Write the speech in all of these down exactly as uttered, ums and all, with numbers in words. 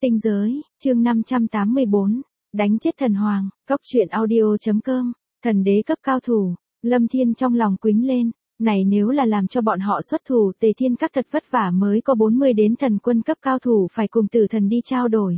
Tinh giới, chương năm trăm tám mươi bốn, đánh chết thần hoàng, cóc truyện audio.com, thần đế cấp cao thủ, Lâm Thiên trong lòng quýnh lên, này nếu là làm cho bọn họ xuất thủ Tề Thiên Các thật vất vả mới có bốn mươi đến thần quân cấp cao thủ phải cùng tử thần đi trao đổi.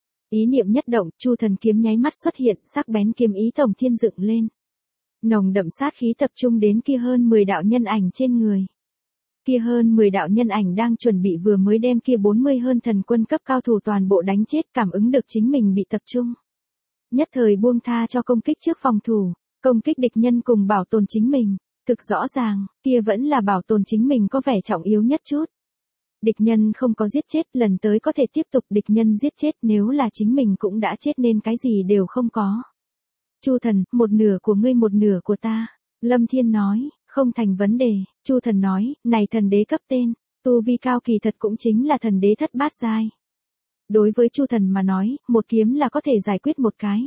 Ý niệm nhất động, Chu thần kiếm nháy mắt xuất hiện, sắc bén kiếm ý tổng thiên dựng lên. Nồng đậm sát khí tập trung đến kia hơn mười đạo nhân ảnh trên người. Kia hơn mười đạo nhân ảnh đang chuẩn bị vừa mới đem kia bốn mươi hơn thần quân cấp cao thủ toàn bộ đánh chết, cảm ứng được chính mình bị tập trung. Nhất thời buông tha cho công kích trước phòng thủ, công kích địch nhân cùng bảo tồn chính mình, thực rõ ràng, kia vẫn là bảo tồn chính mình có vẻ trọng yếu nhất chút. Địch nhân không có giết chết, lần tới có thể tiếp tục địch nhân giết chết, nếu là chính mình cũng đã chết nên cái gì đều không có. Chu thần, một nửa của ngươi một nửa của ta, Lâm Thiên nói, không thành vấn đề. Chu thần nói, này thần đế cấp tên, tu vi cao kỳ thật cũng chính là thần đế thất bát giai. Đối với Chu thần mà nói, một kiếm là có thể giải quyết một cái.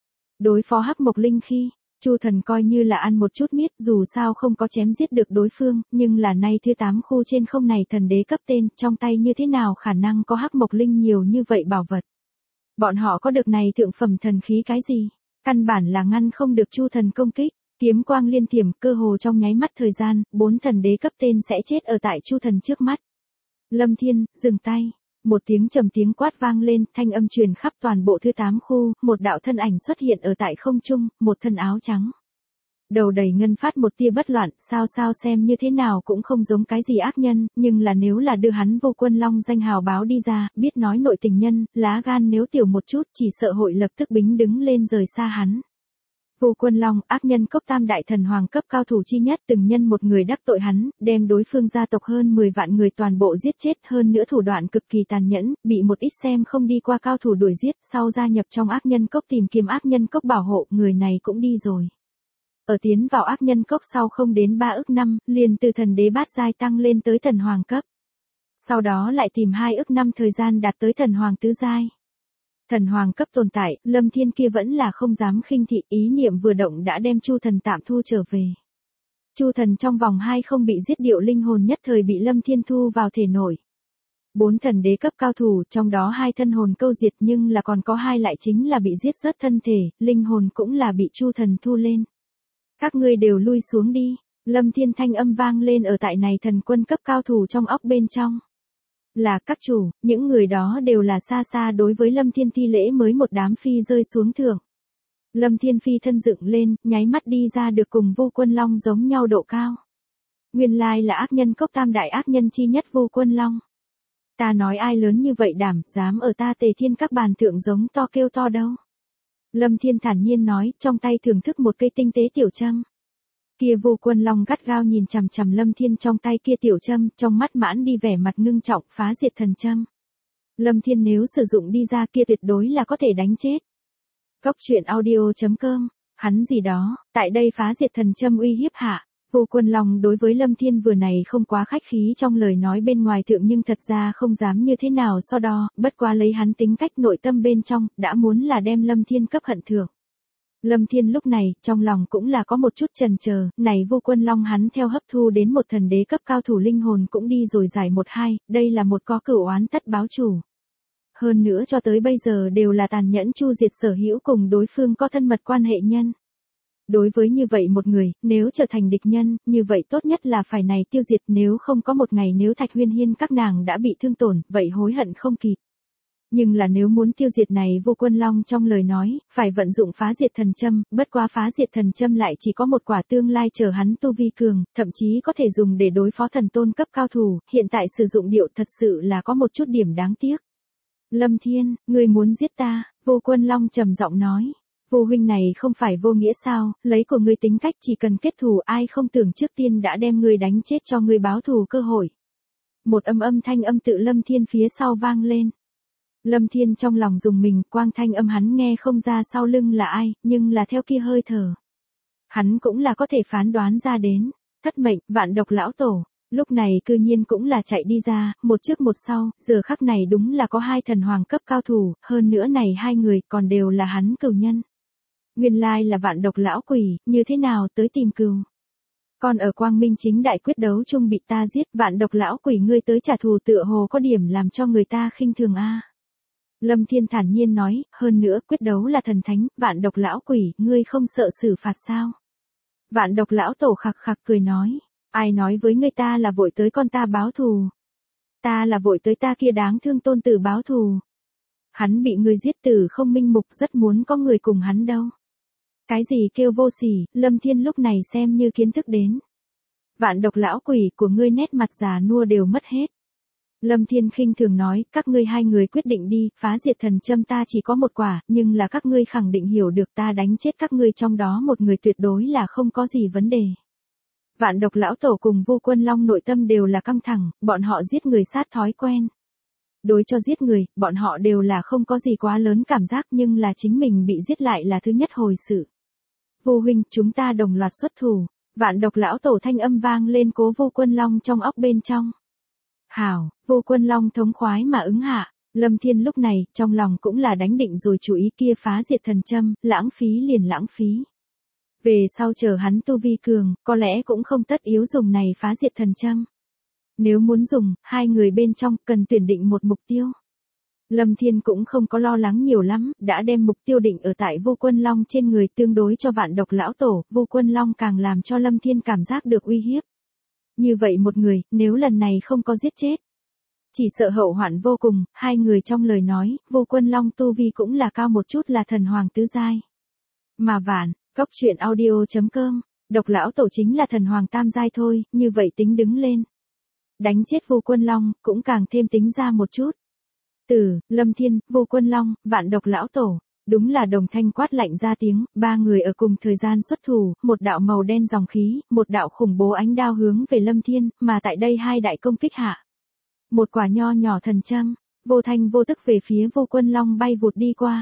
Đối phó Hắc Mộc Linh khi, Chu thần coi như là ăn một chút miết, dù sao không có chém giết được đối phương, nhưng là nay thứ tám khu trên không này thần đế cấp tên, trong tay như thế nào khả năng có Hắc Mộc Linh nhiều như vậy bảo vật. Bọn họ có được này thượng phẩm thần khí cái gì? Căn bản là ngăn không được Chu thần công kích. Kiếm quang liên thiểm, cơ hồ trong nháy mắt thời gian, bốn thần đế cấp tên sẽ chết ở tại Chu thần trước mắt. Lâm Thiên, dừng tay. Một tiếng trầm tiếng quát vang lên, thanh âm truyền khắp toàn bộ thứ tám khu, một đạo thân ảnh xuất hiện ở tại không trung, một thân áo trắng. Đầu đầy ngân phát một tia bất loạn, sao sao xem như thế nào cũng không giống cái gì ác nhân, nhưng là nếu là đưa hắn Vô Quân Long danh hào báo đi ra, biết nói nội tình nhân, lá gan nếu tiểu một chút chỉ sợ hội lập tức bính đứng lên rời xa hắn. Vô Quân Long, ác nhân cốc tam đại thần hoàng cấp cao thủ chi nhất, từng nhân một người đắc tội hắn, đem đối phương gia tộc hơn mười vạn người toàn bộ giết chết, hơn nữa thủ đoạn cực kỳ tàn nhẫn, bị một ít xem không đi qua cao thủ đuổi giết, sau gia nhập trong ác nhân cốc tìm kiếm ác nhân cốc bảo hộ, người này cũng đi rồi. Ở tiến vào ác nhân cốc sau không đến ba ức năm, liền từ thần đế bát giai tăng lên tới thần hoàng cấp. Sau đó lại tìm hai ức năm thời gian đạt tới thần hoàng tứ giai. Thần hoàng cấp tồn tại, Lâm Thiên kia vẫn là không dám khinh thị, ý niệm vừa động đã đem Chu thần tạm thu trở về. Chu thần trong vòng hai không bị giết điệu linh hồn nhất thời bị Lâm Thiên thu vào thể nội. Bốn thần đế cấp cao thủ, trong đó hai thân hồn câu diệt nhưng là còn có hai lại chính là bị giết rớt thân thể, linh hồn cũng là bị Chu thần thu lên. Các ngươi đều lui xuống đi, Lâm Thiên thanh âm vang lên ở tại này thần quân cấp cao thủ trong óc bên trong. Là các chủ, những người đó đều là xa xa đối với Lâm Thiên thi lễ mới một đám phi rơi xuống thượng. Lâm Thiên phi thân dựng lên, nháy mắt đi ra được cùng Vô Quân Long giống nhau độ cao. Nguyên lai là ác nhân cốc tam đại ác nhân chi nhất Vô Quân Long. Ta nói ai lớn như vậy đảm, dám ở ta Tề Thiên Các bàn thượng giống to kêu to đâu. Lâm Thiên thản nhiên nói, trong tay thưởng thức một cây tinh tế tiểu châm. Kia Vô Quân Long gắt gao nhìn chằm chằm Lâm Thiên trong tay kia tiểu châm, trong mắt mãn đi vẻ mặt ngưng trọng, phá diệt thần châm. Lâm Thiên nếu sử dụng đi ra kia tuyệt đối là có thể đánh chết. Cóc truyện audio.com, hắn gì đó, tại đây phá diệt thần châm uy hiếp hạ. Vô Quân Long đối với Lâm Thiên vừa này không quá khách khí trong lời nói bên ngoài thượng nhưng thật ra không dám như thế nào so đo, bất quá lấy hắn tính cách nội tâm bên trong, đã muốn là đem Lâm Thiên cấp hận thưởng. Lâm Thiên lúc này, trong lòng cũng là có một chút chần chờ, này Vô Quân Long hắn theo hấp thu đến một thần đế cấp cao thủ linh hồn cũng đi rồi giải một hai, đây là một có cửu oán tất báo chủ. Hơn nữa cho tới bây giờ đều là tàn nhẫn chu diệt sở hữu cùng đối phương có thân mật quan hệ nhân. Đối với như vậy một người, nếu trở thành địch nhân, như vậy tốt nhất là phải này tiêu diệt, nếu không có một ngày nếu Thạch Huyên Hiên các nàng đã bị thương tổn, vậy hối hận không kịp. Nhưng là nếu muốn tiêu diệt này Vô Quân Long trong lời nói, phải vận dụng phá diệt thần châm, bất quá phá diệt thần châm lại chỉ có một quả tương lai chờ hắn tu vi cường, thậm chí có thể dùng để đối phó thần tôn cấp cao thủ, hiện tại sử dụng điệu thật sự là có một chút điểm đáng tiếc. Lâm Thiên, ngươi muốn giết ta, Vô Quân Long trầm giọng nói. Vô huynh này không phải vô nghĩa sao, lấy của ngươi tính cách chỉ cần kết thù ai không tưởng trước tiên đã đem ngươi đánh chết cho ngươi báo thù cơ hội. Một âm âm thanh âm tự Lâm Thiên phía sau vang lên. Lâm Thiên trong lòng dùng mình, quang thanh âm hắn nghe không ra sau lưng là ai, nhưng là theo kia hơi thở. Hắn cũng là có thể phán đoán ra đến, thất mệnh, vạn độc lão tổ, lúc này cư nhiên cũng là chạy đi ra, một trước một sau, giờ khắc này đúng là có hai thần hoàng cấp cao thủ, hơn nữa này hai người còn đều là hắn cừu nhân. Nguyên lai là vạn độc lão quỷ, như thế nào tới tìm cừu. Còn ở quang minh chính đại quyết đấu chung bị ta giết, vạn độc lão quỷ ngươi tới trả thù tựa hồ có điểm làm cho người ta khinh thường a. Lâm Thiên thản nhiên nói, hơn nữa quyết đấu là thần thánh, vạn độc lão quỷ, ngươi không sợ xử phạt sao? Vạn độc lão tổ khặc khặc cười nói, ai nói với ngươi ta là vội tới con ta báo thù? Ta là vội tới ta kia đáng thương tôn tử báo thù. Hắn bị ngươi giết tử không minh mục, rất muốn có người cùng hắn đâu. Cái gì kêu vô sỉ, Lâm Thiên lúc này xem như kiến thức đến. Vạn độc lão quỷ của ngươi nét mặt già nua đều mất hết. Lâm Thiên khinh thường nói, các ngươi hai người quyết định đi, phá diệt thần châm ta chỉ có một quả, nhưng là các ngươi khẳng định hiểu được ta đánh chết các ngươi trong đó một người tuyệt đối là không có gì vấn đề. Vạn độc lão tổ cùng Vu Quân Long nội tâm đều là căng thẳng, bọn họ giết người sát thói quen. Đối cho giết người, bọn họ đều là không có gì quá lớn cảm giác, nhưng là chính mình bị giết lại là thứ nhất hồi sự. Vu huynh, chúng ta đồng loạt xuất thủ. Vạn độc lão tổ thanh âm vang lên cố Vu Quân Long trong óc bên trong. Hảo, Vu Quân Long thống khoái mà ứng hạ. Lâm Thiên lúc này, trong lòng cũng là đánh định rồi chủ ý kia phá diệt thần châm, lãng phí liền lãng phí. Về sau chờ hắn tu vi cường, có lẽ cũng không tất yếu dùng này phá diệt thần châm. Nếu muốn dùng, hai người bên trong cần tuyển định một mục tiêu. Lâm Thiên cũng không có lo lắng nhiều lắm, đã đem mục tiêu định ở tại Vu Quân Long trên người, tương đối cho vạn độc lão tổ, Vu Quân Long càng làm cho Lâm Thiên cảm giác được uy hiếp. Như vậy một người, nếu lần này không có giết chết, chỉ sợ hậu hoạn vô cùng. Hai người trong lời nói, Vu Quân Long tu vi cũng là cao một chút, là thần hoàng tứ giai. Mà vạn, Cốc truyện audio chấm com, độc lão tổ chính là thần hoàng tam giai thôi, như vậy tính đứng lên. Đánh chết Vu Quân Long, cũng càng thêm tính ra một chút. Tử, Lâm Thiên, Vu Quân Long, vạn độc lão tổ, đúng là đồng thanh quát lạnh ra tiếng, ba người ở cùng thời gian xuất thủ, một đạo màu đen dòng khí, một đạo khủng bố ánh đao hướng về Lâm Thiên, mà tại đây hai đại công kích hạ. Một quả nho nhỏ thần châm, vô thanh vô tức về phía Vu Quân Long bay vụt đi qua.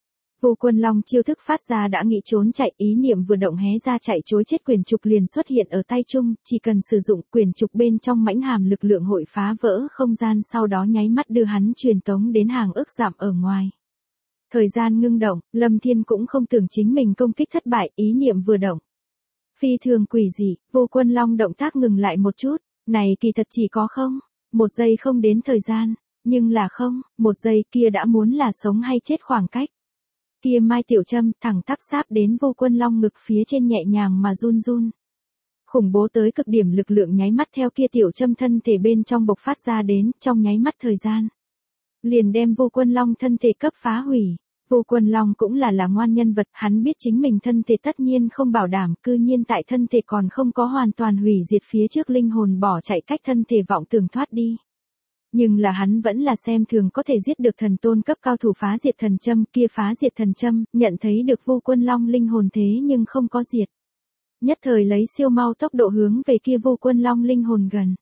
Vu Quân Long chiêu thức phát ra đã nghĩ trốn chạy, ý niệm vừa động hé ra chạy trối chết, quyền trục liền xuất hiện ở tay trung, chỉ cần sử dụng quyền trục bên trong mãnh hàm lực lượng hội phá vỡ không gian, sau đó nháy mắt đưa hắn truyền tống đến hàng ước dặm ở ngoài. Thời gian ngưng động, Lâm Thiên cũng không tưởng chính mình công kích thất bại, ý niệm vừa động. Phi thường quỷ dị, Vu Quân Long động tác ngừng lại một chút, này kỳ thật chỉ có không, một giây không đến thời gian, nhưng là không, một giây kia đã muốn là sống hay chết khoảng cách. Kia mai tiểu châm thẳng tắp sáp đến Vu Quân Long ngực phía trên nhẹ nhàng mà run run. Khủng bố tới cực điểm lực lượng nháy mắt theo kia tiểu châm thân thể bên trong bộc phát ra đến, trong nháy mắt thời gian. Liền đem Vu Quân Long thân thể cấp phá hủy. Vu Quân Long cũng là là ngoan nhân vật, hắn biết chính mình thân thể tất nhiên không bảo đảm, cư nhiên tại thân thể còn không có hoàn toàn hủy diệt phía trước linh hồn bỏ chạy cách thân thể vọng tưởng thoát đi. Nhưng là hắn vẫn là xem thường có thể giết được thần tôn cấp cao thủ phá diệt thần châm, kia phá diệt thần châm, nhận thấy được Vu Quân Long linh hồn thế nhưng không có diệt. Nhất thời lấy siêu mau tốc độ hướng về kia Vu Quân Long linh hồn gần.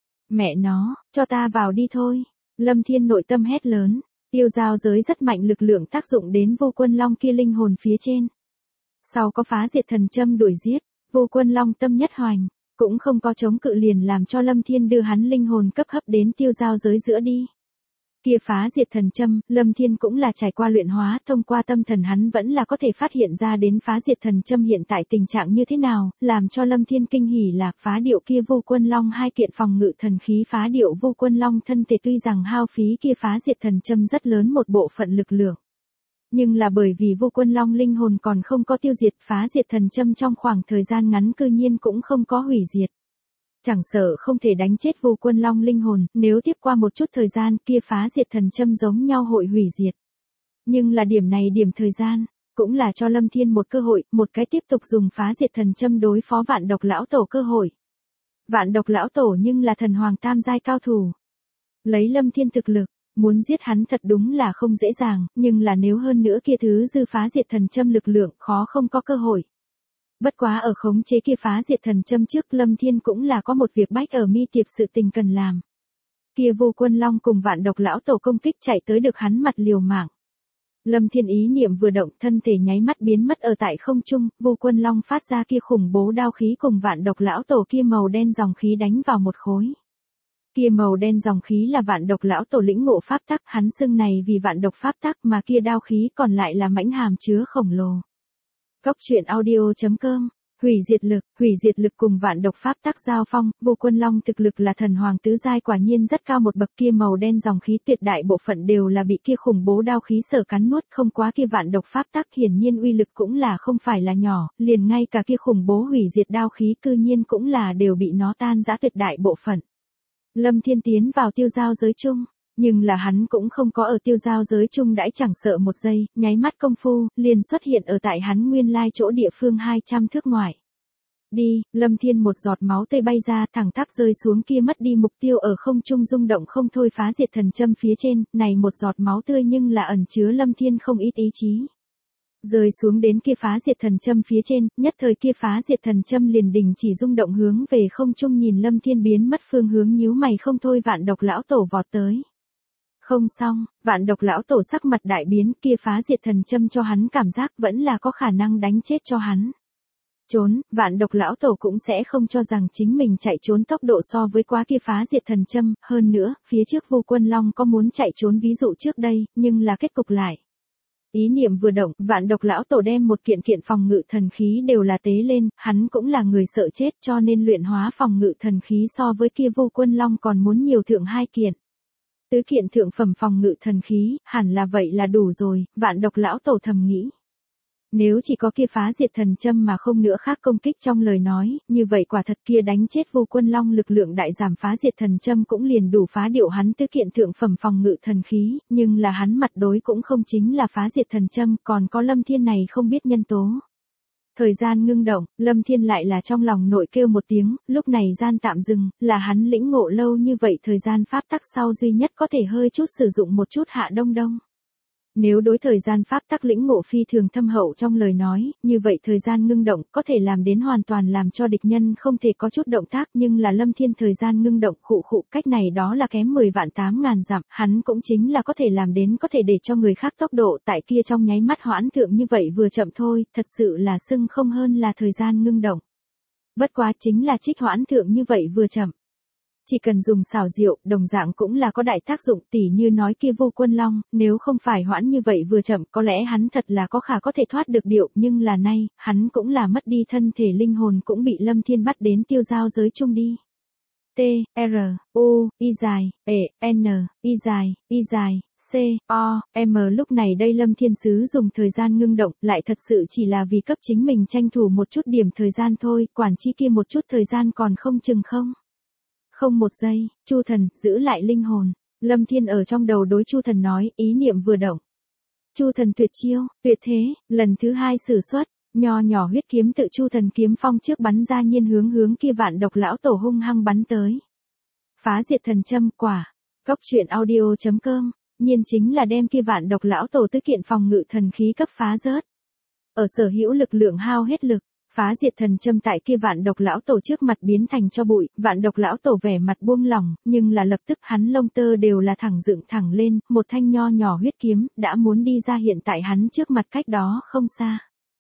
Mẹ nó, cho ta vào đi thôi. Lâm Thiên nội tâm hét lớn, tiêu giao giới rất mạnh lực lượng tác dụng đến Vu Quân Long kia linh hồn phía trên. Sau có phá diệt thần châm đuổi giết, Vu Quân Long tâm nhất hoành. Cũng không có chống cự liền làm cho Lâm Thiên đưa hắn linh hồn cấp hấp đến tiêu giao giới giữa đi. Kia phá diệt thần châm, Lâm Thiên cũng là trải qua luyện hóa, thông qua tâm thần hắn vẫn là có thể phát hiện ra đến phá diệt thần châm hiện tại tình trạng như thế nào, làm cho Lâm Thiên kinh hỉ là phá điệu kia Vu Quân Long hai kiện phòng ngự thần khí, phá điệu Vu Quân Long thân thể tuy rằng hao phí kia phá diệt thần châm rất lớn một bộ phận lực lượng. Nhưng là bởi vì Vu Quân Long linh hồn còn không có tiêu diệt, phá diệt thần châm trong khoảng thời gian ngắn cư nhiên cũng không có hủy diệt. Chẳng sợ không thể đánh chết Vu Quân Long linh hồn, nếu tiếp qua một chút thời gian kia phá diệt thần châm giống nhau hội hủy diệt. Nhưng là điểm này điểm thời gian, cũng là cho Lâm Thiên một cơ hội, một cái tiếp tục dùng phá diệt thần châm đối phó vạn độc lão tổ cơ hội. Vạn độc lão tổ nhưng là thần hoàng tam giai cao thủ. Lấy Lâm Thiên thực lực, muốn giết hắn thật đúng là không dễ dàng, nhưng là nếu hơn nữa kia thứ dư phá diệt thần châm lực lượng, khó không có cơ hội. Bất quá ở khống chế kia phá diệt thần châm trước, Lâm Thiên cũng là có một việc bách ở mi tiệp sự tình cần làm. Kia Vu Quân Long cùng vạn độc lão tổ công kích chạy tới được hắn mặt liều mạng. Lâm Thiên ý niệm vừa động, thân thể nháy mắt biến mất ở tại không trung, Vu Quân Long phát ra kia khủng bố đao khí cùng vạn độc lão tổ kia màu đen dòng khí đánh vào một khối. Kia màu đen dòng khí là vạn độc lão tổ lĩnh ngộ pháp tắc, hắn xưng này vì vạn độc pháp tắc, mà kia đao khí còn lại là mãnh hàm chứa khổng lồ. Cốc truyện audio chấm com Hủy diệt lực, hủy diệt lực cùng vạn độc pháp tắc giao phong, vô quân long thực lực là thần hoàng tứ giai quả nhiên rất cao, một bậc kia màu đen dòng khí tuyệt đại bộ phận đều là bị kia khủng bố đao khí sở cắn nuốt, không quá kia vạn độc pháp tắc hiển nhiên uy lực cũng là không phải là nhỏ, liền ngay cả kia khủng bố hủy diệt đao khí cư nhiên cũng là đều bị nó tan rã tuyệt đại bộ phận. Lâm Thiên tiến vào tiêu giao giới chung. Nhưng là hắn cũng không có ở tiêu giao giới chung đãi chẳng sợ một giây, nháy mắt công phu, liền xuất hiện ở tại hắn nguyên lai chỗ địa phương hai trăm thước ngoài. Đi, Lâm Thiên một giọt máu tươi bay ra, thẳng tắp rơi xuống kia mất đi mục tiêu ở không trung rung động không thôi phá diệt thần châm phía trên, này một giọt máu tươi nhưng là ẩn chứa Lâm Thiên không ít ý chí. Rơi xuống đến kia phá diệt thần châm phía trên, nhất thời kia phá diệt thần châm liền đình chỉ rung động hướng về không trung nhìn Lâm Thiên biến mất phương hướng nhíu mày không thôi vạn độc lão tổ vọt tới. Không xong, vạn độc lão tổ sắc mặt đại biến, kia phá diệt thần châm cho hắn cảm giác vẫn là có khả năng đánh chết cho hắn. Trốn, vạn độc lão tổ cũng sẽ không cho rằng chính mình chạy trốn tốc độ so với quá kia phá diệt thần châm, hơn nữa, phía trước vô quân long có muốn chạy trốn ví dụ trước đây, nhưng là kết cục lại. Ý niệm vừa động, vạn độc lão tổ đem một kiện kiện phòng ngự thần khí đều là tế lên, hắn cũng là người sợ chết cho nên luyện hóa phòng ngự thần khí so với kia vô quân long còn muốn nhiều thượng hai kiện. Tứ kiện thượng phẩm phòng ngự thần khí, hẳn là vậy là đủ rồi, vạn độc lão tổ thầm nghĩ. Nếu chỉ có kia phá diệt thần châm mà không nữa khác công kích trong lời nói, như vậy quả thật kia đánh chết vô quân long lực lượng đại giảm phá diệt thần châm cũng liền đủ phá điệu hắn tứ kiện thượng phẩm phòng ngự thần khí, nhưng là hắn mặt đối cũng không chính là phá diệt thần châm, còn có Lâm Thiên này không biết nhân tố. Thời gian ngưng động, Lâm Thiên lại là trong lòng nội kêu một tiếng, lúc này gian tạm dừng, là hắn lĩnh ngộ lâu như vậy thời gian pháp tắc sau duy nhất có thể hơi chút sử dụng một chút hạ đông đông. Nếu đối thời gian pháp tắc lĩnh ngộ phi thường thâm hậu trong lời nói, như vậy thời gian ngưng động có thể làm đến hoàn toàn làm cho địch nhân không thể có chút động tác, nhưng là Lâm Thiên thời gian ngưng động khụ khụ cách này đó là kém mười vạn tám ngàn dặm, hắn cũng chính là có thể làm đến có thể để cho người khác tốc độ tại kia trong nháy mắt hoãn thượng như vậy vừa chậm thôi, thật sự là xưng không hơn là thời gian ngưng động. Bất quá chính là trích hoãn thượng như vậy vừa chậm. Chỉ cần dùng xảo diệu, đồng dạng cũng là có đại tác dụng, tỉ như nói kia vô quân long, nếu không phải hoãn như vậy vừa chậm, có lẽ hắn thật là có khả có thể thoát được điệu, nhưng là nay, hắn cũng là mất đi thân thể linh hồn cũng bị Lâm Thiên bắt đến tiêu giao giới chung đi. T, R, U, Y dài, E, N, Y dài, Y dài, C, O, M lúc này đây Lâm Thiên Sứ dùng thời gian ngưng động, lại thật sự chỉ là vì cấp chính mình tranh thủ một chút điểm thời gian thôi, quản chi kia một chút thời gian còn không chừng không. Không một giây, Chu Thần, giữ lại linh hồn. Lâm Thiên ở trong đầu đối Chu Thần nói, ý niệm vừa động. Chu Thần tuyệt chiêu, tuyệt thế, lần thứ hai sử xuất, nho nhỏ huyết kiếm tự Chu Thần kiếm phong trước bắn ra nhiên hướng hướng kia vạn độc lão tổ hung hăng bắn tới. Phá diệt thần châm quả, góc truyện audio chấm com, nhiên chính là đem kia vạn độc lão tổ tứ kiện phòng ngự thần khí cấp phá rớt. Ở sở hữu lực lượng hao hết lực. Phá diệt thần châm tại kia vạn độc lão tổ trước mặt biến thành cho bụi, vạn độc lão tổ vẻ mặt buông lỏng, nhưng là lập tức hắn lông tơ đều là thẳng dựng thẳng lên, một thanh nho nhỏ huyết kiếm, đã muốn đi ra hiện tại hắn trước mặt cách đó không xa.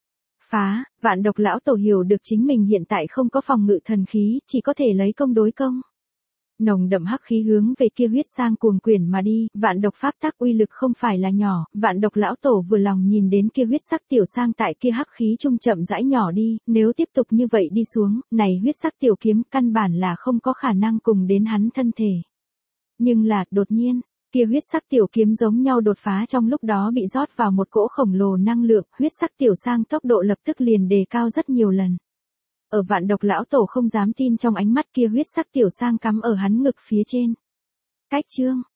Phá, vạn độc lão tổ hiểu được chính mình hiện tại không có phòng ngự thần khí, chỉ có thể lấy công đối công. Nồng đậm hắc khí hướng về kia huyết sang cuồng quyển mà đi, vạn độc pháp tắc uy lực không phải là nhỏ, vạn độc lão tổ vừa lòng nhìn đến kia huyết sắc tiểu sang tại kia hắc khí trung chậm rãi nhỏ đi, nếu tiếp tục như vậy đi xuống, này huyết sắc tiểu kiếm căn bản là không có khả năng cùng đến hắn thân thể. Nhưng là, đột nhiên, kia huyết sắc tiểu kiếm giống nhau đột phá trong lúc đó bị rót vào một cỗ khổng lồ năng lượng, huyết sắc tiểu sang tốc độ lập tức liền đề cao rất nhiều lần. Ở vạn độc lão tổ không dám tin trong ánh mắt kia huyết sắc tiểu sang cắm ở hắn ngực phía trên. Cách chương,